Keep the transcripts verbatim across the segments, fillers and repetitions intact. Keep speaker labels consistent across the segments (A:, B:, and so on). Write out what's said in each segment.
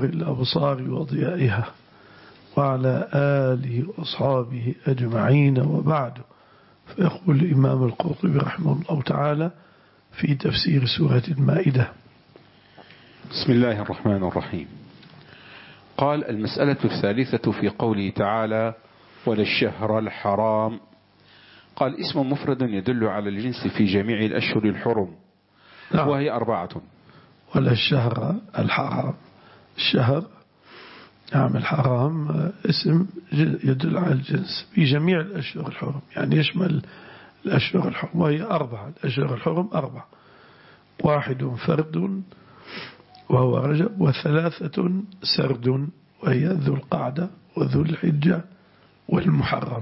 A: الأبصار وضيائها، وعلى آله وأصحابه أجمعين، وبعد. فيقول الإمام القرطبي رحمه الله تعالى في تفسير سورة المائدة:
B: بسم الله الرحمن الرحيم. قال: المسألة الثالثة في قوله تعالى: ولا الشهر الحرام. قال: اسم مفرد يدل على الجنس في جميع الأشهر الحرم، نعم. وهي أربعة.
A: ولا الشهر الحرام، الشهر نعم الحرام اسم يدل على الجنس في جميع الأشهر الحرم، يعني يشمل الأشهر الحرم، وهي أربعة. الأشهر الحرم أربعة: واحد فرد وهو رجب، وثلاثة سرد وهي ذو القعدة وذو الحجة والمحرم.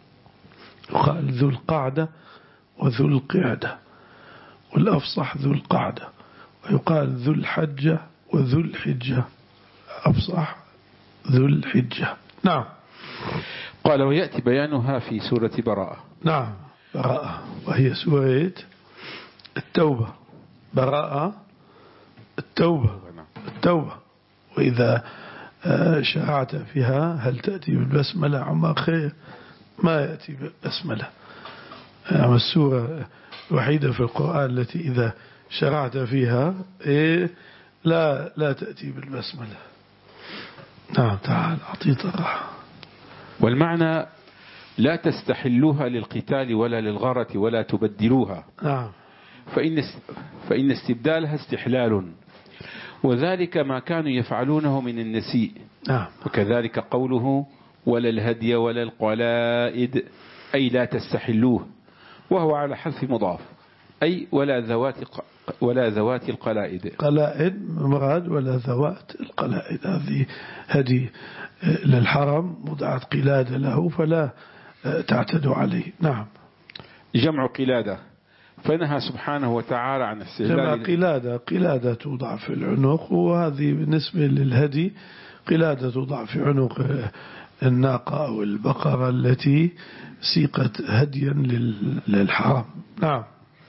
A: يقال ذو القعدة وذو القعدة، والأفصح ذو القعدة، ويقال ذو الحجة وذو الحجة، أفصح ذو الحجة. نعم.
B: قال: ويأتي بيانها في سورة براءة.
A: نعم، براءة، وهي سورة التوبة. براءة التوبة، التوبة. وإذا شرعت فيها هل تأتي بالبسملة عما خير؟ ما يأتي بالبسملة. يعني السورة الوحيدة في القرآن التي إذا شرعت فيها إيه لا لا تأتي بالبسملة. نعم. تعال أعطيت الراحة.
B: والمعنى: لا تستحلوها للقتال ولا للغرة ولا تبدلوها.
A: نعم.
B: فإن فإن استبدالها استحلال، وذلك ما كانوا يفعلونه من النسيء.
A: نعم.
B: وكذلك قوله: ولا الهدي ولا القلائد، أي لا تستحلوه، وهو على حذف مضاف، أي ولا ذوات ولا ذوات القلائد.
A: قلائد مراد ولا ذوات القلائد، هذه هدي للحرم وضعت قلادة له فلا تعتدوا عليه. نعم.
B: جمع قلادة، فنهى سبحانه وتعالى عن استهلال.
A: جمع قلادة، قلادة توضع في العنق، وهذه بالنسبة للهدي قلادة توضع في عنق الناقة أو البقرة التي سيقت هديا للحرم. نعم.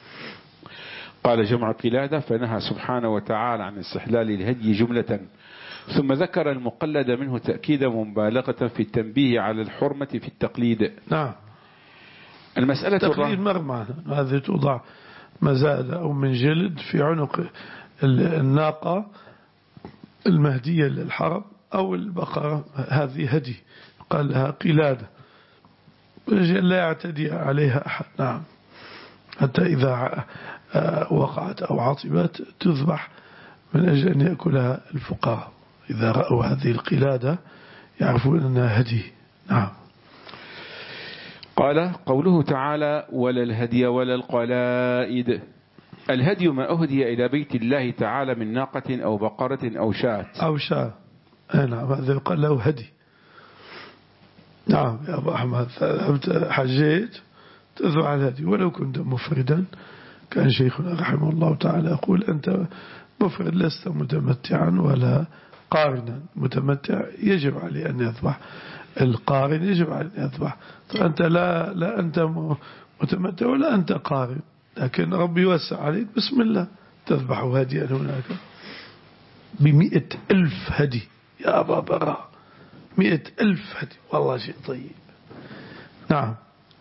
B: قال: جمع قلادة، فنهى سبحانه وتعالى عن استحلال الهدي جملة، ثم ذكر المقلد منه تأكيدا ومبالغة في التنبيه على الحرمة في التقليد.
A: نعم.
B: المسألة
A: تقليد مرمى، هذه توضع مزادة أو من جلد في عنق الناقة المهدية للحرم أو البقرة، هذه هدي قال لها قلادة لا يعتدي عليها أحد. نعم. حتى إذا وقعت أو عطبت تذبح من أجل أن يأكلها الفقراء، إذا رأوا هذه القلادة يعرفون أنها هدي. نعم.
B: قال: قوله تعالى: ولا الهدي ولا القلائد. الهدي ما أهدي إلى بيت الله تعالى من ناقة أو بقرة أو شاة
A: أو شاة. نعم، هذا يقال له هدي. نعم يا أبو أحمد، حجيت تذبح الهدي ولو كنت مفردا. كان شيخنا رحمه الله تعالى يقول: أنت مفرد لست متمتعا ولا قارنا، متمتع يجب عليه أن يذبح، القارن يجب عليه أن يذبح. فأنت لا لا أنت متمتع ولا أنت قارن، لكن ربي يوسع عليك، بسم الله تذبح هديا هناك بمئة ألف هدي يا أبا براء، مئة ألف هدي، والله شيء طيب. نعم.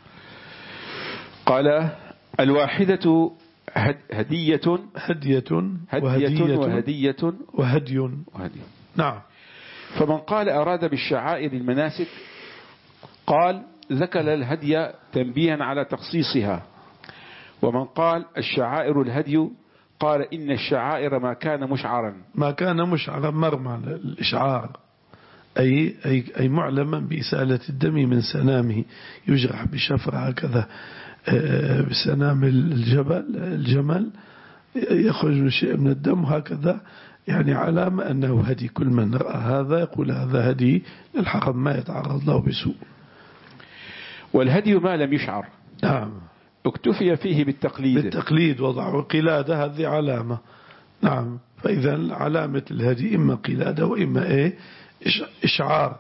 B: قال: الواحدة هدية
A: هدية
B: هدية وهدية
A: وهدي
B: وهدي.
A: نعم.
B: فمن قال أراد بالشعائر المناسك قال ذكر الهدي تنبيها على تخصيصها، ومن قال الشعائر الهدي قال إن الشعائر ما كان مشعرا
A: ما كان مشعرا مرمى الإشعار، أي, أي, أي معلما بإسالة الدم من سنامه، يجرح بشفرة هكذا بسنام الجبل الجمل يخرج شيء من الدم هكذا، يعني علامة أنه هدي. كل من رأى هذا يقول هذا هدي للحرم، ما يتعرض له بسوء.
B: والهدي ما لم يشعر.
A: نعم.
B: اكتفي فيه بالتقليد
A: بالتقليد وضعوا قلادة، هذه علامة. نعم. فإذا علامة الهدي إما قلادة وإما إيه إشعار.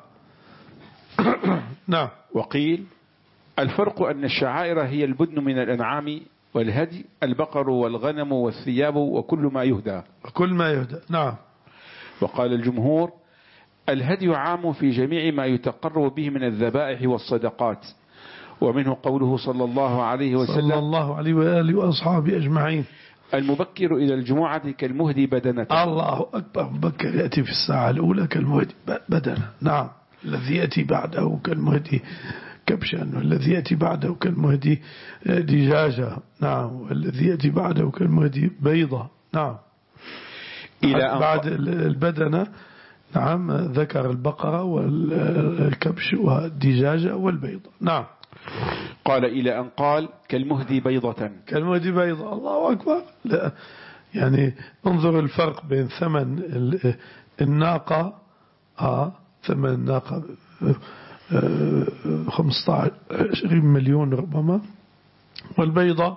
A: نعم.
B: وقيل الفرق أن الشعائر هي البدن من الأنعام، والهدي البقر والغنم والثياب وكل ما يهدى
A: وكل ما يهدى. نعم.
B: وقال الجمهور الهدي عام في جميع ما يتقرب به من الذبائح والصدقات، ومنه قوله صلى الله عليه وسلم
A: صلى الله عليه وآله وأصحابه أجمعين
B: المبكر إلى الجمعة كالمهدي بدنة.
A: الله أكبر. مبكر يأتي في الساعة الأولى كالمهدي بدنة. نعم. الذي يأتي بعده كالمهدي كبشا، والذي يأتي بعده كالمهدي دجاجة. نعم. والذي يأتي بعده كالمهدي بيضة. نعم. إلى بعد البدنة نعم ذكر البقرة والكبش والدجاجة والبيضة. نعم.
B: قال إلى أن قال كالمهدي بيضة.
A: كالمهدي بيضة. الله أكبر. لا يعني انظر الفرق بين ثمن الناقة آه ثمن الناقة خمسة عشر مليون ربما، والبيضة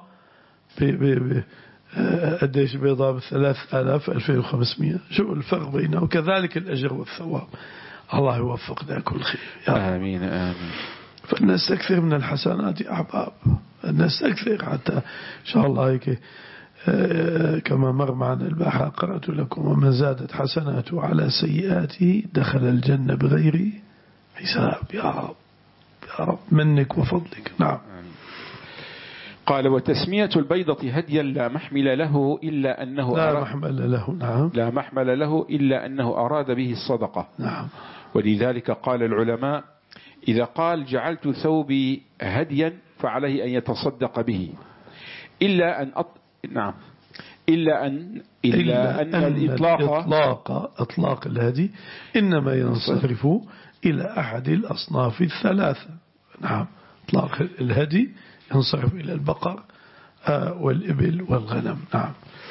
A: قديش بيضة بثلاث آلاف ألفين وخمسمائة. شو الفرق بينه؟ وكذلك الأجر والثواب. الله يوفقنا كل خير
B: يا آمين آمين.
A: فالناس تكثر من الحسنات يا أحباب، الناس تكثر حتى إن شاء الله هيك كما مر معنا البارحة قرأت لكم ومن زادت حسناته على سيئاته دخل الجنة بغير حساب. يا رب يا رب منك وفضلك. نعم.
B: قال وتسمية البيضة هديا لا محمل له إلا أنه
A: لا محمل له. نعم.
B: لا محمل له إلا أنه أراد به الصدقة.
A: نعم.
B: ولذلك قال العلماء إذا قال جعلت ثوبي هديا فعليه أن يتصدق به إلا أن أط... نعم إلا أن إلا, إلا أن, أن الإطلاق
A: إطلاق إطلاق الهدي إنما ينصرف إلى أحد الأصناف الثلاثة. نعم. إطلاق الهدي ينصرف إلى البقر والإبل والغنم. نعم.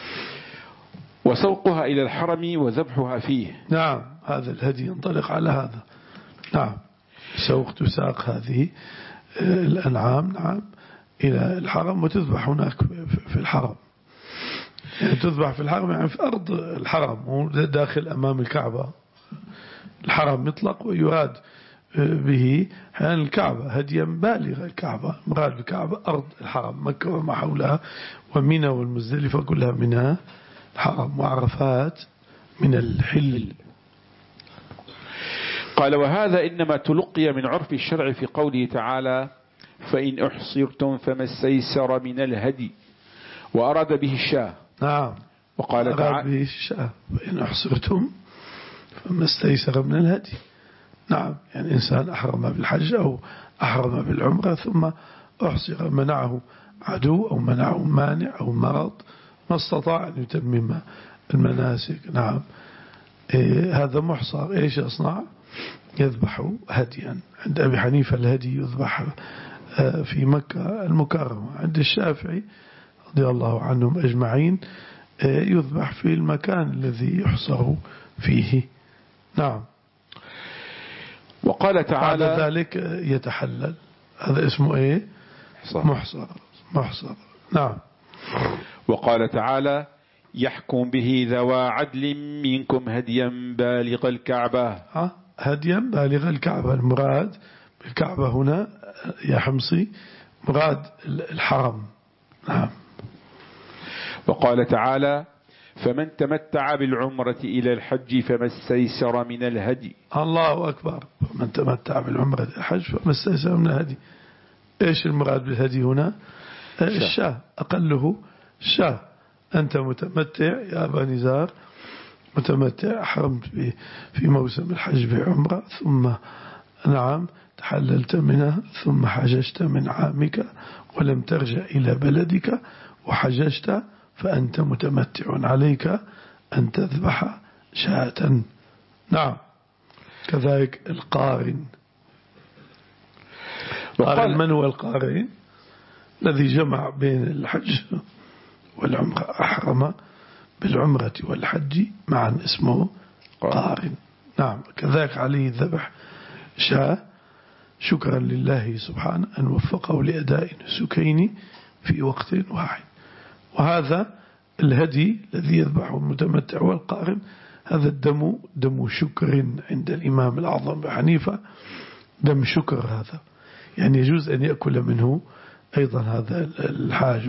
B: وسوقها إلى الحرم وذبحها فيه.
A: نعم. هذا الهدي ينطلق على هذا. نعم. سوق تساق هذه الأنعام نعم إلى الحرم وتذبح هناك في الحرم. يعني تذبح في الحرم يعني في أرض الحرم، مو داخل أمام الكعبة. الحرم يطلق ويراد به حيان الكعبة هديا بالغ الكعبة. مراد بالكعبة أرض الحرم مكة وما حولها، ومنى والمزدلفة كلها منها الحرم، وعرفات من الحل.
B: قال وهذا إنما تلقي من عرف الشرع في قوله تعالى فإن أحصرتم فما استيسر من الهدي، وأراد به الشاة.
A: نعم.
B: وقال
A: أراد
B: تعالى
A: به الشاة فإن أحصرتم فما استيسر من الهدي. نعم. يعني إنسان أحرم بالحج أو أحرم بالعمرة ثم أحصر، منعه عدو أو منعه مانع أو مرض ما استطاع أن يتمم المناسك. نعم. إيه هذا محصر. إيش يصنع؟ يذبح هديا. عند أبي حنيفة الهدي يذبح في مكة المكرمة. عند الشافعي رضي الله عنهم أجمعين يذبح في المكان الذي يحصر فيه. نعم.
B: وقال تعالى
A: بعد ذلك يتحلل. هذا اسمه ايه؟ محصر. محصر. نعم.
B: وقال تعالى يحكم به ذوى عدل منكم هديا بالغ الكعبة.
A: ها؟ هديا بالغ الكعبة. المراد بالكعبة هنا يا حمصي مراد الحرم. نعم.
B: وقال تعالى فمن تمتع بالعمرة إلى الحج فما استيسر من الهدي.
A: الله أكبر. من تمتع بالعمرة إلى الحج فما استيسر من الهدي. إيش المراد بالهدي هنا؟ الشاة. أقله الشاة. أنت متمتع يا أبا نزار، متمتع أحرمت في موسم الحج بعمرة، ثم نعم تحللت منها، ثم حججت من عامك ولم ترجع إلى بلدك وحججت، فأنت متمتع، عليك أن تذبح شاة. نعم. كذلك القارن. قال من هو القارن؟ الذي جمع بين الحج والعمرة، أحرم بالعمرة والحج معا، اسمه قارن. نعم. كذلك عليه الذبح شاة شكرا لله سبحانه أن وفقه لأداء نسكين في وقت واحد. وهذا الهدي الذي يذبحه المتمتع والقارن هذا الدم دم شكر عند الإمام الأعظم أبي حنيفة. دم شكر هذا يعني يجوز أن يأكل منه أيضا هذا الحاج.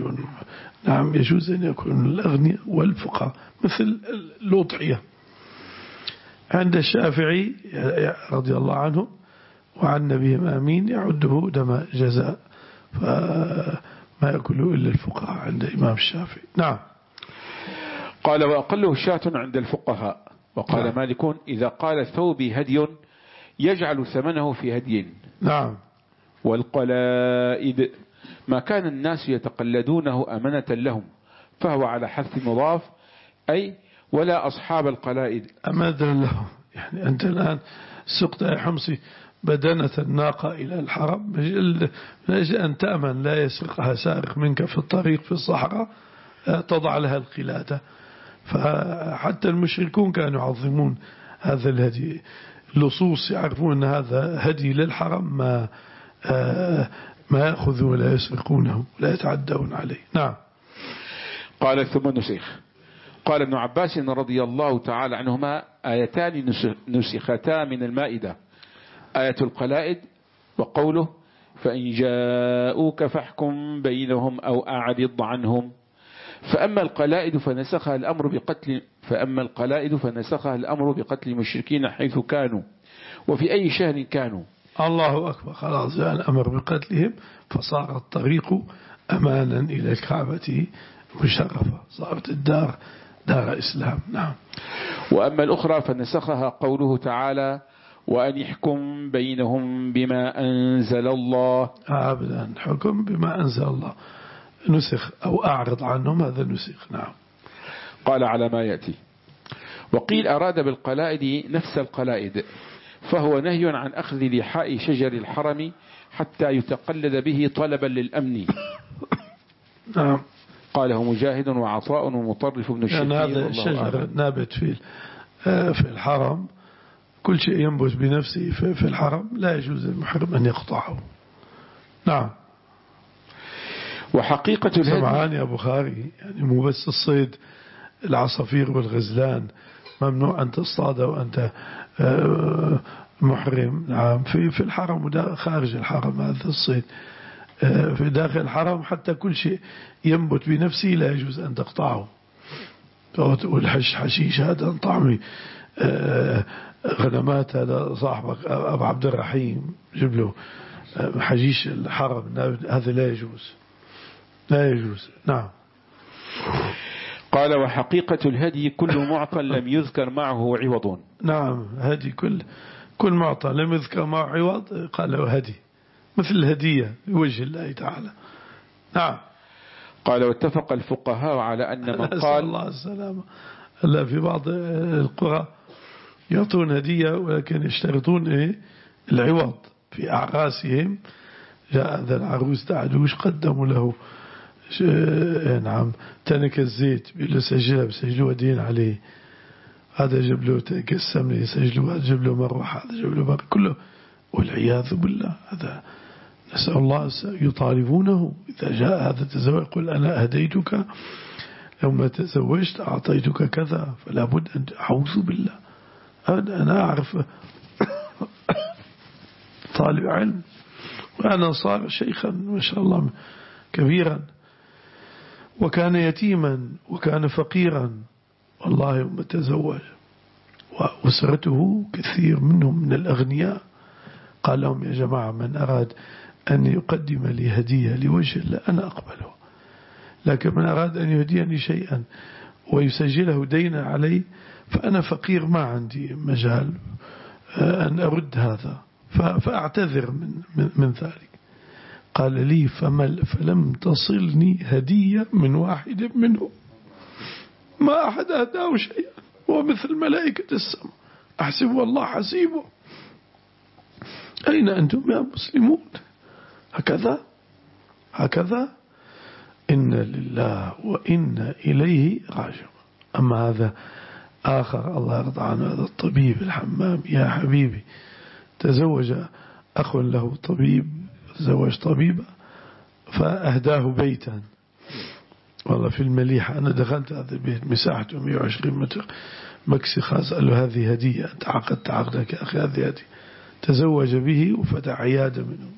A: نعم. يجوز أن يأكل من الأغنياء والفقراء مثل الأضحية. عند الشافعي رضي الله عنه وعن نبيهم آمين يعده دم جزاء، فما يأكله إلا الفقهاء عند إمام الشافعي. نعم.
B: قال وأقله شاة عند الفقهاء. وقال نعم. مالك إذا قال ثوبي هدي يجعل ثمنه في هدي.
A: نعم.
B: والقلائد ما كان الناس يتقلدونه أمنة لهم، فهو على حذف مضاف، أي ولا أصحاب القلائد
A: أمنة لهم. يعني أنت الآن سقت يا حمصي بدنة الناقة إلى الحرم من أجل أن تأمن لا يسرقها سارق منك في الطريق في الصحراء، تضع لها القلادة. فحتى المشركون كانوا يعظمون هذا الهدي، اللصوص يعرفون أن هذا هدي للحرم، ما ما يأخذوا ولا يسرقونه ولا يتعدون عليه. نعم.
B: قال ثم نسخ. قال ابن عباس رضي الله تعالى عنهما آيتان نسختا من المائدة، آية القلائد وقوله فإن جاءوك فاحكم بينهم أو أعرض عنهم. فأما القلائد فنسخها الأمر بقتل فأما القلائد فنسخها الأمر بقتل المشركين حيث كانوا وفي أي شهر كانوا.
A: الله أكبر. خلاص جاء الأمر بقتلهم فصار الطريق أمانا إلى الكعبة مشرفة، صارت الدار دار إسلام. نعم.
B: وأما الأخرى فنسخها قوله تعالى وأن يحكم بينهم بما أنزل الله.
A: أبدا حكم بما أنزل الله نسخ، أو أعرض عنهم هذا نسخ. نعم.
B: قال على ما يأتي. وقيل أراد بالقلائد نفس القلائد، فهو نهي عن أخذ لحاء شجر الحرم حتى يتقلد به طلبا للأمن.
A: نعم.
B: قاله مجاهد وعطاء ومطرف بن الشرقي.
A: يعني هذا الشجر نابت في في الحرم، كل شيء ينبت بنفسه في الحرم لا يجوز للمحرم أن يقطعه. نعم.
B: وحقيقة الهدي
A: سمعان يا بخاري، يعني مو بس الصيد، العصافير والغزلان ممنوع أن تصطاد وأنت محرم. نعم. في في الحرم وخارج الحرم هذا الصيد. في داخل الحرم حتى كل شيء ينبت بنفسه لا يجوز أن تقطعه. والحش حشيش هذا طعمي، غنمات هذا صاحبك أبو عبد الرحيم جيب له حشيش الحرم، هذا لا يجوز لا يجوز. نعم.
B: قال وحقيقة الهدي كل معطى لم يذكر معه عوض.
A: نعم. هدي كل كل معطى لم يذكر معه عوض قال له هدي، مثل الهدية لوجه الله تعالى. نعم.
B: قال واتفق الفقهاء على أن من قال
A: الله السلامة. لا في بعض القرى يعطون هدية ولكن يشترطون إيه العوض في أعراسهم. جاء هذا العروس تعدوش قدموا له نعم تنك الزيت بيقولوا سجلها بسجلوها دين عليه، هذا جاب له تنك السمنة يسجلوها، هذا جاب له مروحة، هذا جاب له مروحة كله، والعياذ بالله. هذا نسأل الله يطالبونه إذا جاء هذا تزوج يقول أنا أهديتك يوم تزوجت أعطيتك كذا، فلا بد أن أعوذ بالله. أنا أعرف طالب علم وأنا صار شيخا ما شاء الله كبيرا، وكان يتيما وكان فقيرا، والله يوم تزوج وأسرته كثير منهم من الأغنياء، قال لهم يا جماعة من أراد أن يقدم لي هدية لوجه الله أنا أقبله، لكن من أراد أن يهديني شيئا ويسجله دينا علي فأنا فقير ما عندي مجال أن أرد هذا، فأعتذر من, من, من ذلك. قال لي فلم تصلني هدية من واحد منهم، ما أحد أهداه شيئا، هو مثل ملائكة السماء أحسب والله حسيبه. أين أنتم يا مسلمون؟ هكذا هكذا إن لله وإن إليه راجعون. أما هذا آخر الله يرضى عنه، هذا الطبيب الحمام يا حبيبي، تزوج أخ له طبيب، تزوج طبيبة فأهداه بيتا والله في المليحة. أنا دخلت هذا البيت مساحته مئة وعشرين متر مكسي خاص، قال له هذه هدية أنت عقدت عقدك يا أخي، هذه هدية. تزوج به وفتح عيادة منه.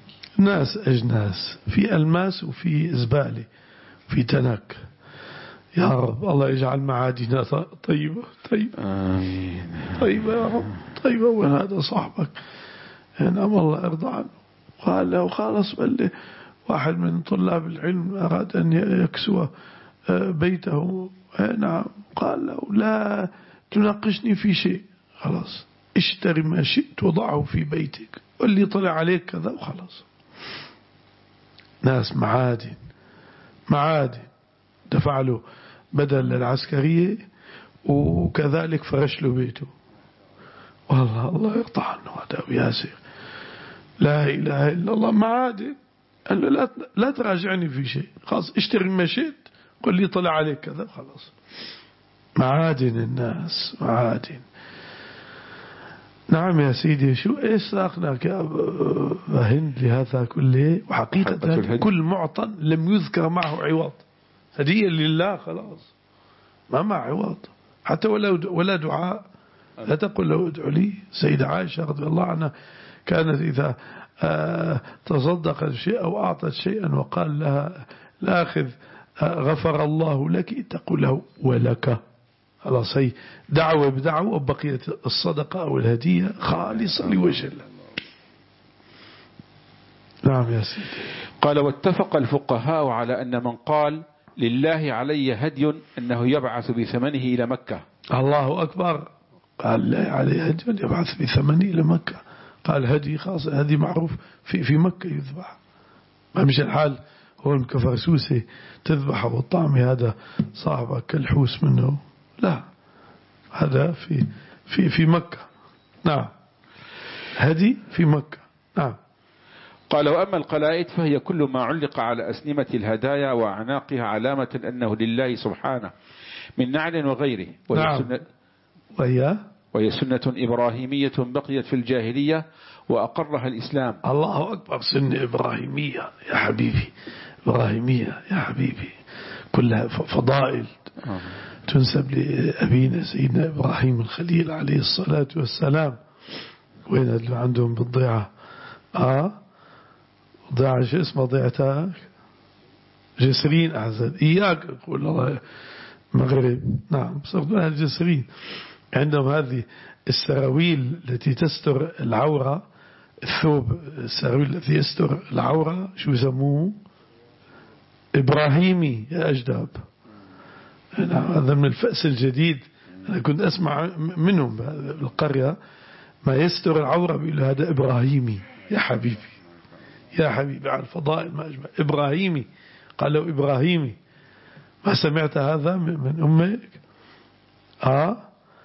A: ناس أجناس في ألماس وفي زبالة في تنك، يا رب الله يجعل معادنا طيبة طيبة
B: آمين
A: طيبة يا رب طيبة. وين هذا صاحبك نعم الله يرضى عنه قال له خلاص بل واحد من طلاب العلم أراد أن يكسو بيته نعم قال له لا تناقشني في شيء خلاص اشتري ما شئت وضعه في بيتك واللي طلع عليك كذا وخلاص. ناس معادن معادن دفع له بدل العسكرية وكذلك فرش له بيته. والله الله يقطع عنه هذا وياسر لا إله إلا الله معادن. قال له لا, لا تراجعني في شيء خلاص اشتري ما شئت قل لي طلع عليك كذا خلاص. معادن الناس معادن. نعم يا سيدي شو ايش ساقناك يا هند لهذا كله. وحقيقة كل معطى لم يذكر معه عوض هدية لله خلاص ما مع عوض حتى ولا ولا دعاء. لا تقل له ادعو لي. سيدة عائشة رضي الله عنها كانت إذا تصدقت شيء أو أعطت شيئا وقال لها الآخذ غفر الله لك تقول له ولك خلاص. هي دعوة بدعوة وبقيت الصدقة أو الهدية خالصة لوجه الله. نعم يا سيدي.
B: قال واتفق الفقهاء على أن من قال لله علي هدي أنه يبعث بثمنه إلى مكة.
A: الله أكبر. قال لله علي هدي يبعث بثمنه إلى مكة. قال هدي خاص هدي معروف في في مكة يذبح ما مش الحال هون كفرسوسة تذبح والطعم هذا صعب كالحوس منه لا هذا في في في مكة. نعم هدي في مكة. نعم.
B: قال وأما القلائد فهي كل ما علق على أسنمة الهدايا وأعناقها علامة أنه لله سبحانه من نعل وغيره. وهي
A: نعم.
B: سنة
A: وهي
B: وهي سنة إبراهيمية بقيت في الجاهلية وأقرها الإسلام.
A: الله أكبر. سنة إبراهيمية يا حبيبي إبراهيمية يا حبيبي كلها فضائل آه. تنسب لأبينا سيدنا إبراهيم الخليل عليه الصلاة والسلام. وين اللي عندهم بالضيعة آه ضيعة شو اسمها ضيعتك جسرين أعزل إياك أقول الله مغرب. نعم صرنا الجسرين عندهم هذه السراويل التي تستر العورة الثوب السراويل التي يستر العورة شو يسموه إبراهيمي يا أجداب. هذا من الفأس الجديد. أنا كنت أسمع منهم بالقرية ما يستر العورة بيقول هذا إبراهيمي. يا حبيبي يا حبيبي على الفضائل ما أجمع إبراهيمي. قالوا إبراهيمي ما سمعت هذا من أمك آه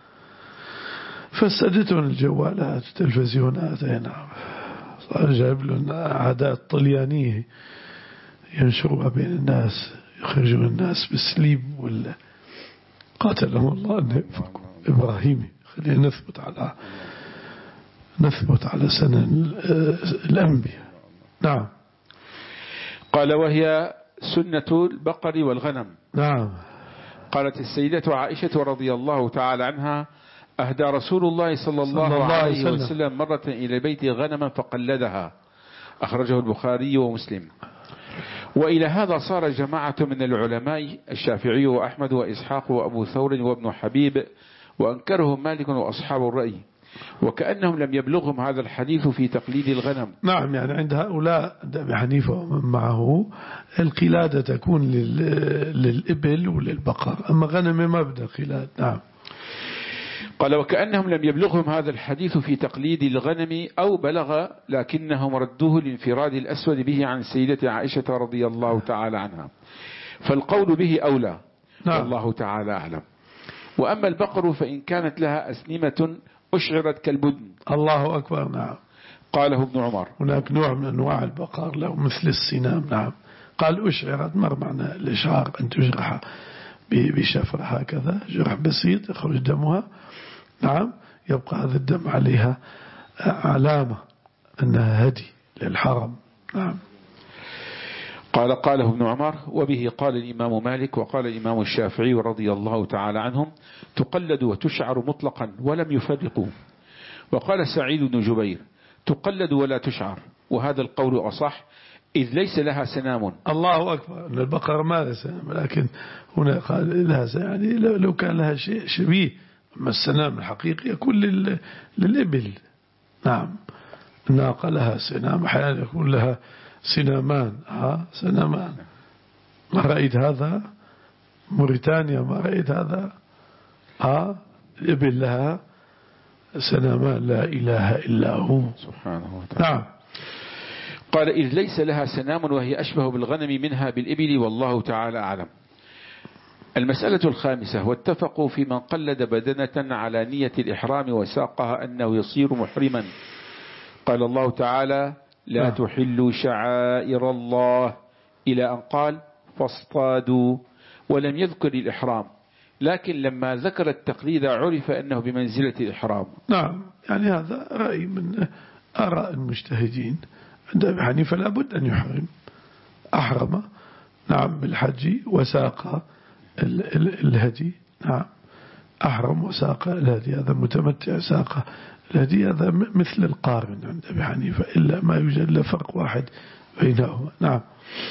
A: فسدتهم الجوالات التلفزيونات. نعم صار جايب لنا عادات طليانية ينشرها بين الناس يخرجون الناس بالسليب ولا قاتلهم الله أن يفكوا إبراهيمي. خلينا نثبت على نثبت على سنن الأنبياء. نعم.
B: قال وهي سنة البقر والغنم.
A: نعم.
B: قالت السيدة عائشة رضي الله تعالى عنها أهدى رسول الله صلى الله, صلى الله عليه وسلم, وسلم مرة إلى بيت غنما فقلدها. أخرجه البخاري ومسلم. وإلى هذا صار جماعة من العلماء الشافعي وأحمد وإسحاق وأبو ثور وابن حبيب وأنكرهم مالك وأصحاب الرأي وكأنهم لم يبلغهم هذا الحديث في تقليد الغنم.
A: نعم يعني عند هؤلاء أبي حنيفة معه القلادة تكون للإبل وللبقر أما غنم ما بدأ قلاد. نعم.
B: قال وكأنهم لم يبلغهم هذا الحديث في تقليد الغنم أو بلغ لكنهم ردوه لانفراد الأسود به عن السيدة عائشة رضي الله تعالى عنها فالقول به أولى. نعم. والله تعالى أعلم. وأما البقر فإن كانت لها أسنمة أشعرت كالبدن. الله أكبر. نعم. قاله ابن عمر. هناك نوع من أنواع البقر له مثل السنام. نعم. قال أشعرت مر معنى الإشعار أن تجرح بشفرة هكذا جرح بسيط يخرج دمها. نعم. يبقى هذا الدم عليها علامة أنها هدي للحرم. نعم. قال قاله ابن عمر. وبه قال الإمام مالك وقال الإمام الشافعي رضي الله تعالى عنهم تقلد وتشعر مطلقا ولم يفرقوا. وقال سعيد بن جبير تقلد ولا تشعر وهذا القول أصح إذ ليس لها سنام.
A: الله أكبر. أن البقرة ما لها سنام، لكن هنا قال لها يعني لو كان لها شيء شبيه، أما السنام الحقيقي يكون للإبل. نعم. الناقة لها سنام، أحيانا يكون لها سنامان. ها سنامان. ما رأيت هذا؟ موريتانيا ما رأيت هذا؟ ها الإبل لها سنامان، لا إله إلا هو
B: سبحانه وتعالى.
A: نعم.
B: قال إذ ليس لها سنام وهي أشبه بالغنم منها بالإبل، والله تعالى أعلم. المسألة الخامسة: واتفقوا في من قلد بدنة على نية الإحرام وساقها أنه يصير محرما. قال الله تعالى: لا تحلوا شعائر الله، إلى أن قال فاصطادوا، ولم يذكر الإحرام، لكن لما ذكر التقليد عرف أنه بمنزلة الإحرام.
A: نعم. يعني هذا رأي من آراء المجتهدين. عند أبي حنيفة لا بد أن يحرم. أحرم نعم بالحج وساق الهدي. نعم أحرم وساق الهدي، هذا متمتع ساق الهدي، هذا مثل القارن عند أبي حنيفة، إلا ما يوجد له فرق واحد بينهما. نعم.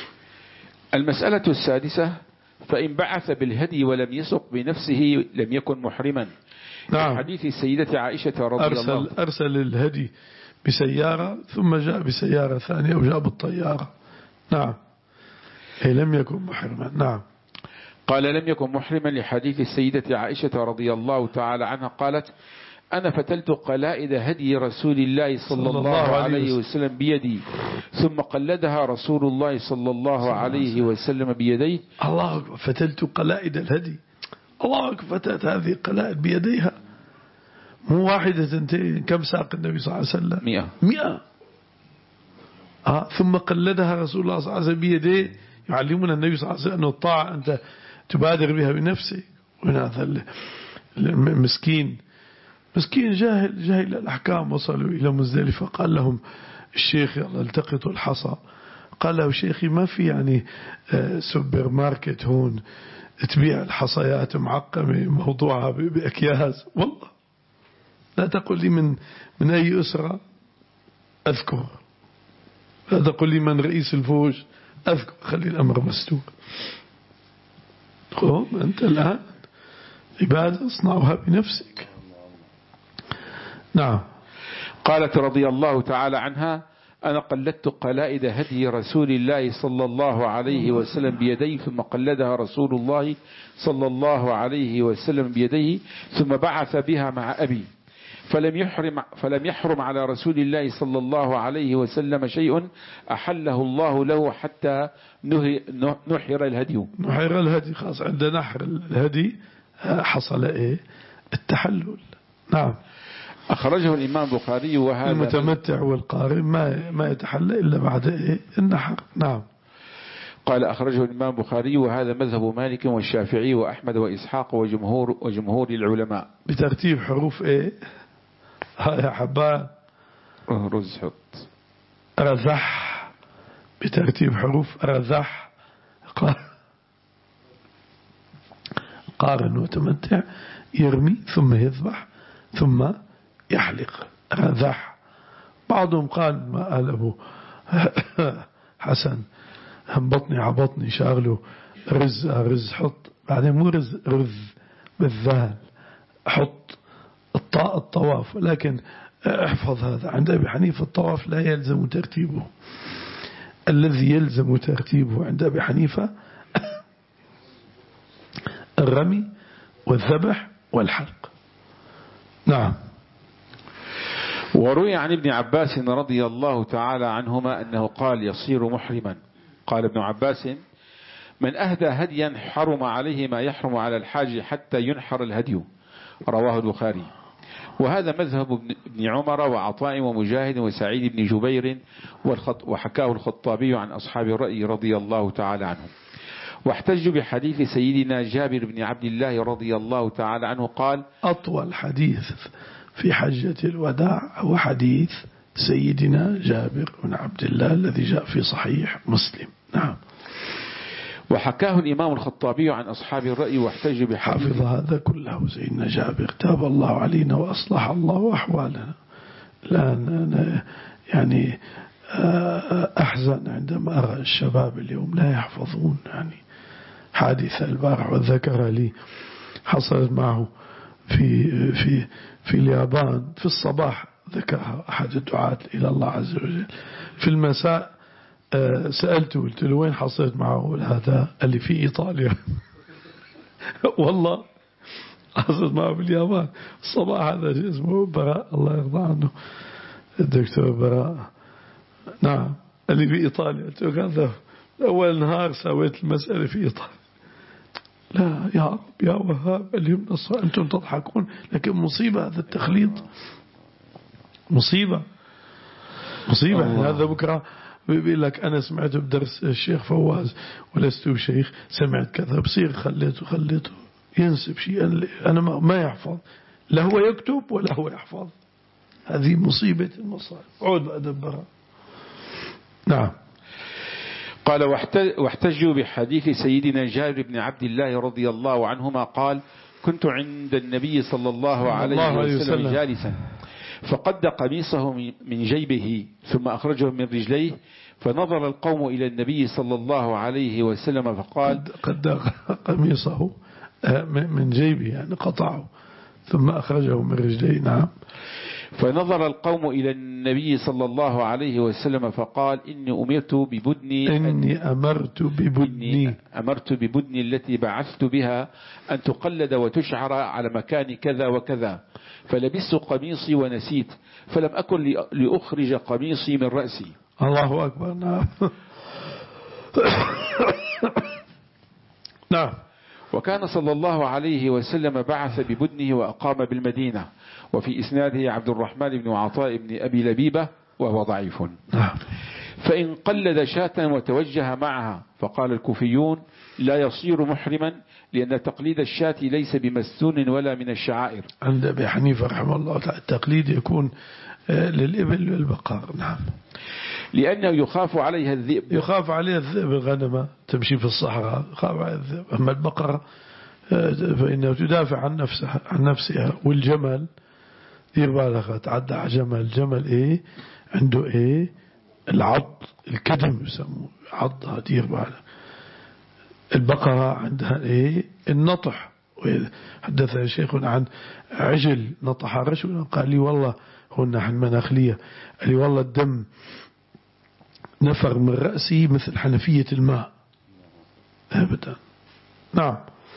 B: المسألة السادسة: فإن بعث بالهدي ولم يسق بنفسه لم يكن محرما.
A: نعم.
B: حديث السيدة عائشة رضي
A: أرسل
B: الله عنها،
A: أرسل الهدي بسيارة ثم جاء بسيارة ثانية وجاء بالطيارة. نعم. هي لم يكن محرما. نعم.
B: قال لم يكن محرما لحديث السيدة عائشة رضي الله تعالى عنها قالت: أنا فتلت قلائد هدي رسول الله صلى, صلى الله عليه وسلم بيدي، ثم قلدها رسول الله صلى الله عليه وسلم بيديه.
A: الله أكبر. فتلت قلائد الهدي. الله أكبر. فتلت هذه القلائد بيديها، مو واحدة سنتين. كم ساق النبي صلى الله عليه وسلم؟
B: مئة.
A: مئة. آه. ثم قلدها رسول الله صلى الله عليه وسلم بيديه، يعلمنا النبي صلى الله عليه وسلم أن الطاعة أنت تبادر بها بنفسك. وهذا المسكين مسكين جاهل جاهل الأحكام، وصلوا إلى مزدلفة، قال لهم الشيخ يلا التقطوا الحصى. قال له شيخي ما في يعني سوبر ماركت هون تبيع الحصيات معقمة موضوعها بأكياس؟ والله لا تقل لي من من أي أسرة أذكر، لا تقل لي من رئيس الفوج أذكر، خلي الأمر مستور. قوم أنت الآن عبادة اصنعها بنفسك. نعم.
B: قالت رضي الله تعالى عنها: أنا قلدت قلائد هدي رسول الله صلى الله عليه وسلم بيديه، ثم قلدها رسول الله صلى الله عليه وسلم بيديه، ثم بعث بها مع أبي، فلم يحرم, فلم يحرم على رسول الله صلى الله عليه وسلم شيء أحله الله له حتى نحر الهدي.
A: نحر الهدي خاص عند نحر الهدي حصل إيه؟ التحلل. نعم.
B: أخرجه الإمام البخاري. وهذا
A: المتمتع والقارن ما ما يتحلل إلا بعد إيه؟ النحر. نعم.
B: قال أخرجه الإمام البخاري: وهذا مذهب مالك والشافعي وأحمد وإسحاق وجمهور وجمهور العلماء.
A: بترتيب حروف إيه؟ هاي حبان
B: رز حط
A: رزح، بترتيب حروف رزح. قارن وتمتع يرمي ثم يذبح ثم يحلق. رزح. بعضهم قال ما قال أبو حسن هم بطني عبطني شاغله رز رز حط، بعدين مو رز رز بالذال حط الطاء الطواف، لكن احفظ هذا عند أبي حنيفة الطواف لا يلزم ترتيبه. الذي يلزم ترتيبه عند أبي حنيفة الرمي والذبح والحلق. نعم.
B: وروي عن ابن عباس رضي الله تعالى عنهما أنه قال يصير محرما. قال ابن عباس: من أهدى هديا حرم عليه ما يحرم على الحاج حتى ينحر الهدي. رواه البخاري. وهذا مذهب ابن عمر وعطاء ومجاهد وسعيد بن جبير، وحكاه الخطابي عن أصحاب الرأي رضي الله تعالى عنهم. واحتجوا بحديث سيدنا جابر بن عبد الله رضي الله تعالى عنه قال:
A: أطول حديث في حجة الوداع هو حديث سيدنا جابر بن عبد الله الذي جاء في صحيح مسلم. نعم.
B: وحكاه الإمام الخطابي عن أصحاب الرأي واحتج بحديث.
A: حافظ هذا كله سيدنا جابر، تاب الله علينا وأصلح الله أحوالنا. لا يعني أحزن عندما أرى الشباب اليوم لا يحفظون. يعني حادثة البارح وذكر لي حصلت معه في في في اليابان في الصباح، ذكرها أحد الدعاة إلى الله عز وجل. في المساء سألته قلت له وين حصلت معه هذا؟ قال لي في إيطاليا. والله حصلت معه في اليابان الصباح. هذا اسمه براء الله يرضى عنه، الدكتور براء. نعم قال لي في إيطاليا. قلت له هذا أول نهار سويت المسألة في إيطاليا. لا يا رب يا وهاب اليوم نصر، أنتم تضحكون لكن مصيبة هذا التخليط، مصيبة مصيبة. يعني هذا بكرة بيقول لك أنا سمعت بدرس الشيخ فواز ولست شيخ سمعت كذا، بصير خليته خليته ينسب شيء أنا ما يحفظ، لا هو يكتب ولا هو يحفظ. هذه مصيبة المصائب. عود أدبرها. نعم.
B: قال واحتجوا بحديث سيدنا جابر بن عبد الله رضي الله عنهما قال كنت عند النبي صلى الله عليه وسلم جالسا فقد قميصه من جيبه ثم أخرجه من رجليه، فنظر القوم إلى النبي صلى الله عليه وسلم فقال
A: قد قميصه من جيبه يعني قطعه ثم أخرجه من رجليه. نعم.
B: فنظر القوم إلى النبي صلى الله عليه وسلم فقال إني أمرت ببدني
A: إني أمرت ببدني
B: إني أمرت ببدني التي بعثت بها أن تقلد وتشعر على مكان كذا وكذا، فلبست قميصي ونسيت، فلم أكن لأخرج قميصي من رأسي.
A: الله أكبر. نعم. نعم.
B: وكان صلى الله عليه وسلم بعث ببدنه وأقام بالمدينة. وفي إسناده عبد الرحمن بن عطاء بن أبي لبيبة وهو ضعيف. فإن قلد شاة وتوجه معها، فقال الكوفيون لا يصير محرما لأن تقليد الشاة ليس بمسنون ولا من الشعائر.
A: عند أبي حنيفة رحمه الله تعالى التقليد يكون للإبل والبقر. نعم.
B: لأنه يخاف عليها الذئب.
A: يخاف عليها الذئب. الغنمة تمشي في الصحراء يخاف عليها الذئب. أما البقرة فإنه تدافع عن نفسها عن نفسها. والجمل دير بالك تعدى على جمل. الجمل إيه عنده إيه العض الكدم يسموه عضها دير بالك. البقرة عندها إيه النطح. حدث شيخنا عن عجل نطح رجل قال لي والله هو الناحية المناخلية قال لي والله الدم نفر من رأسي مثل حنفية الماء أبدا. نعم.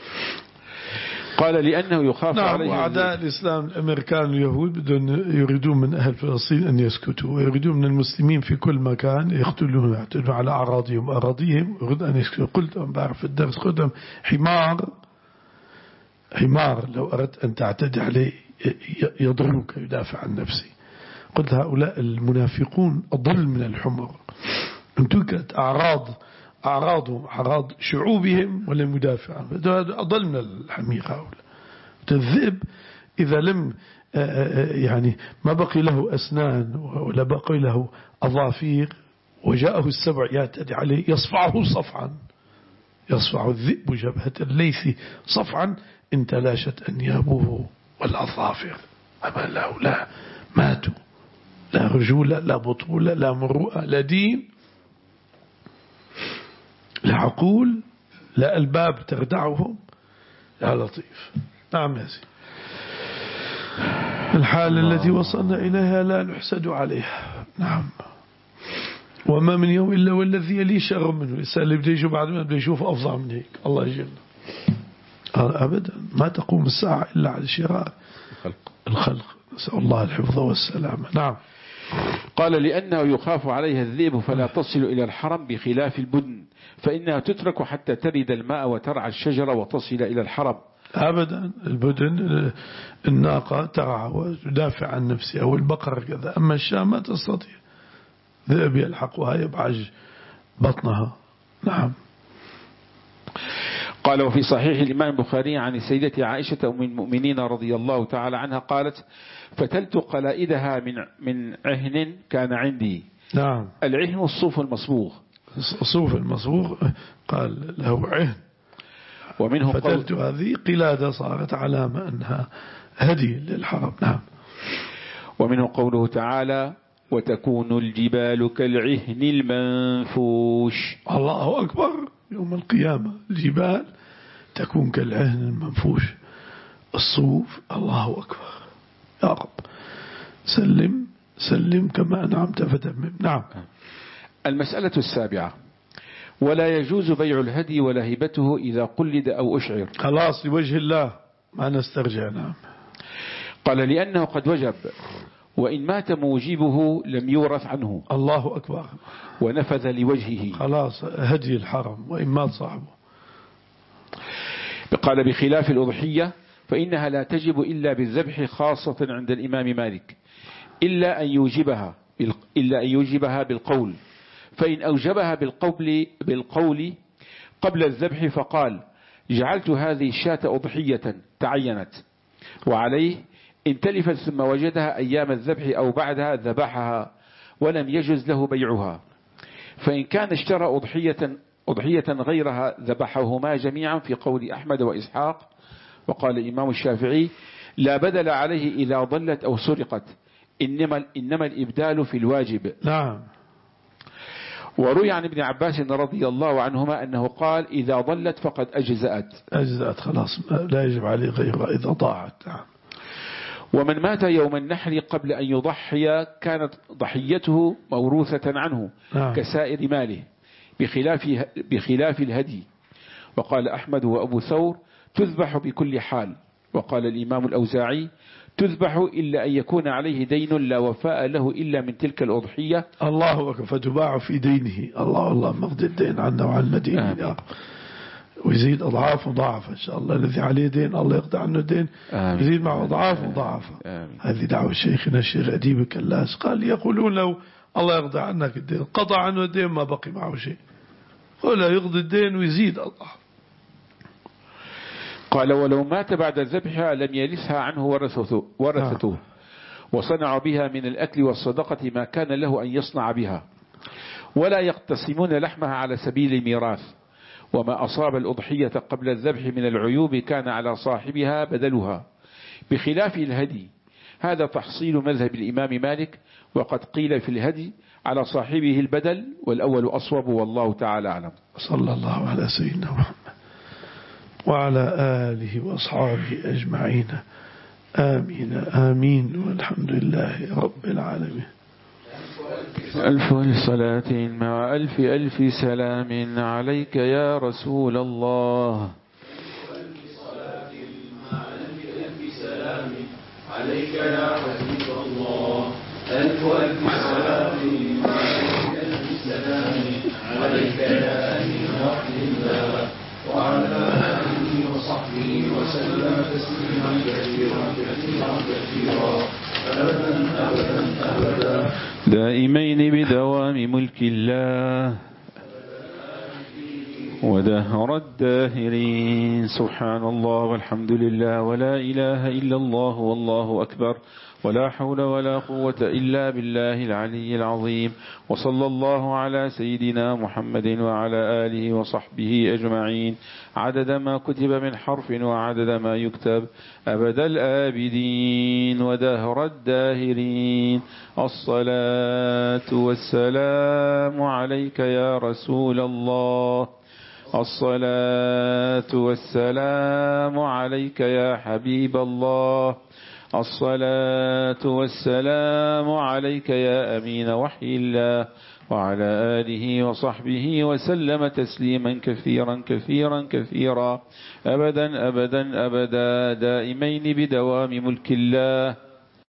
B: قال لأنه يخاف
A: نعم.
B: عليه.
A: وأعداء الإسلام الأمريكان واليهود بدون يريدون من أهل فلسطين أن يسكتوا، ويريدون من المسلمين في كل مكان يقتلون يعتدون على أراضيهم أراضيهم يريد أن يسكتوا. قلت امبارح في الدرس قدم حمار حمار لو أردت أن تعتدي عليه يضربك يدافع عن نفسه. قلت هؤلاء المنافقون أضل من الحمر. انتكت أعراض أعراضهم أعراض شعوبهم ولم يدافع عنه. أضل من الحمير هؤلاء. الذئب إذا لم يعني ما بقي له أسنان ولا بقي له أظافير وجاءه السبع يعتدي عليه يصفعه صفعا. يصفع الذئب جبهة الليث صفعا إن تلاشت أنيابه والأظافر. أما لا ماتوا لا رجولة لا بطولة لا مروءة لا دين لا عقول لا ألباب تردعهم. يا لطيف. نعم يا سيدي. الحالة التي وصلنا إليها لا نحسد عليها. نعم. وما من يوم إلا والذي يلي شر منه. الإنسان اللي بده يشوف بعد ما بده يشوف أفضل من هيك. الله يجلنا. أبدا ما تقوم الساعة إلا على شرار الخلق. الخلق. نسأل الله الحفظ والسلامة. نعم.
B: قال لأنه يخاف عليها الذئب فلا تصل إلى الحرم بخلاف البدن فإنها تترك حتى ترد الماء وترعى الشجرة وتصل إلى الحرم.
A: أبدا. البدن الناقة ترعى وتدافع عن نفسها والبقر كذا. أما الشاة ما تستطيع. ذئب يلحقها يبعج بطنها. نعم.
B: قال وفي صحيح الإمام البخاري عن السيدة عائشة أم المؤمنين رضي الله تعالى عنها قالت فتلت قلائدها من من عهن كان عندي.
A: نعم.
B: العهن الصوف المصبوغ.
A: الصوف المصبوغ قال له عهن.
B: ومنه
A: فتلت هذه قلادة صارت علامة أنها هدي للحرم. نعم.
B: ومنه قوله تعالى وتكون الجبال كالعهن المنفوش.
A: الله أكبر. يوم القيامة الجبال تكون كالعهن المنفوش، الصوف. الله أكبر. يا رب سلم سلم كما أنعمت فتمم. نعم.
B: المسألة السابعة: ولا يجوز بيع الهدي ولا هبته إذا قلد أو أشعر.
A: خلاص لوجه الله ما نسترجع. نعم.
B: قال: لأنه قد وجب، وإن مات موجبه لم يورث عنه.
A: الله أكبر.
B: ونفذ لوجهه.
A: خلاص هدي الحرم وإن مات صاحبه.
B: قال: بخلاف الأضحية فإنها لا تجب إلا بالذبح، خاصة عند الإمام مالك، إلا أن يوجبها إلا أن يوجبها بالقول. فإن أوجبها بالقول بالقول قبل الذبح فقال: جعلت هذه الشاة أضحية تعينت، وعليه إن تلفت ثم وجدها أيام الذبح أو بعدها ذبحها، ولم يجز له بيعها. فإن كان اشترى أضحية أضحية غيرها ذبحهما جميعا، في قول أحمد وإسحاق. وقال الإمام الشافعي: لا بدل عليه إذا ضلت أو سرقت، إنما, إنما الإبدال في الواجب.
A: نعم.
B: وروي عن ابن عباس رضي الله عنهما أنه قال: إذا ضلت فقد أجزأت.
A: أجزأت خلاص، لا يجب عليه غيرها إذا ضاعت. نعم.
B: ومن مات يوم النحر قبل أن يضحي كانت ضحيته موروثة عنه. نعم. كسائر ماله، بخلاف, بخلاف الهدي. وقال أحمد وأبو ثور: تذبح بكل حال. وقال الإمام الأوزاعي: تذبح إلا أن يكون عليه دين لا وفاء له إلا من تلك الأضحية. الله
A: أكبر. فتباع في دينه. الله الله مغضي الدين عنا وعن مدينه، ويزيد أضعاف مضاعفة إن شاء الله. الذي عليه دين الله يقضي عنه الدين، يزيد معه أضعاف مضاعفة. هذه دعوة شيخنا الشيخ أديب كلاس، قال: يقولون لو الله يقضي عنك الدين قضى عنه الدين ما بقي معه شيء، ولا يقضي الدين ويزيد الله.
B: قال: ولو مات بعد ذبحها لم يرثها عنه ورثته, ورثته وصنعوا بها من الأكل والصدقة ما كان له أن يصنع بها، ولا يقتسمون لحمها على سبيل الميراث. وما أصاب الأضحية قبل الذبح من العيوب كان على صاحبها بدلها، بخلاف الهدي. هذا تحصيل مذهب الإمام مالك، وقد قيل في الهدي على صاحبه البدل، والأول أصوب، والله تعالى أعلم.
A: صلى الله على سيدنا محمد وعلى آله وأصحابه أجمعين. آمين آمين، والحمد لله رب العالمين.
B: ألف ألف صلاة مع ألف ألف سلام عليك يا رسول الله. عليك يا حبيب الله. ألف ألف صلاة مع ألف ألف سلام عليك يا أمين وحي الله، وعلى آله وصحبه وسلم تسليما كثيرا كثيرا كثيرا أبدا أبدا أبدا دائمين بدوام ملك الله ودهر الداهرين. سبحان الله والحمد لله ولا إله إلا الله والله أكبر، ولا حول ولا قوة إلا بالله العلي العظيم. وصلى الله على سيدنا محمد وعلى آله وصحبه أجمعين، عدد ما كتب من حرف وعدد ما يكتب، أبد الآبدين ودهر الداهرين. الصلاة والسلام عليك يا رسول الله. الصلاة والسلام عليك يا حبيب الله. الصلاة والسلام عليك يا أمين وحي الله، وعلى آله وصحبه وسلم تسليما كثيرا كثيرا كثيرا أبدا أبدا أبدا دائمين بدوام ملك الله.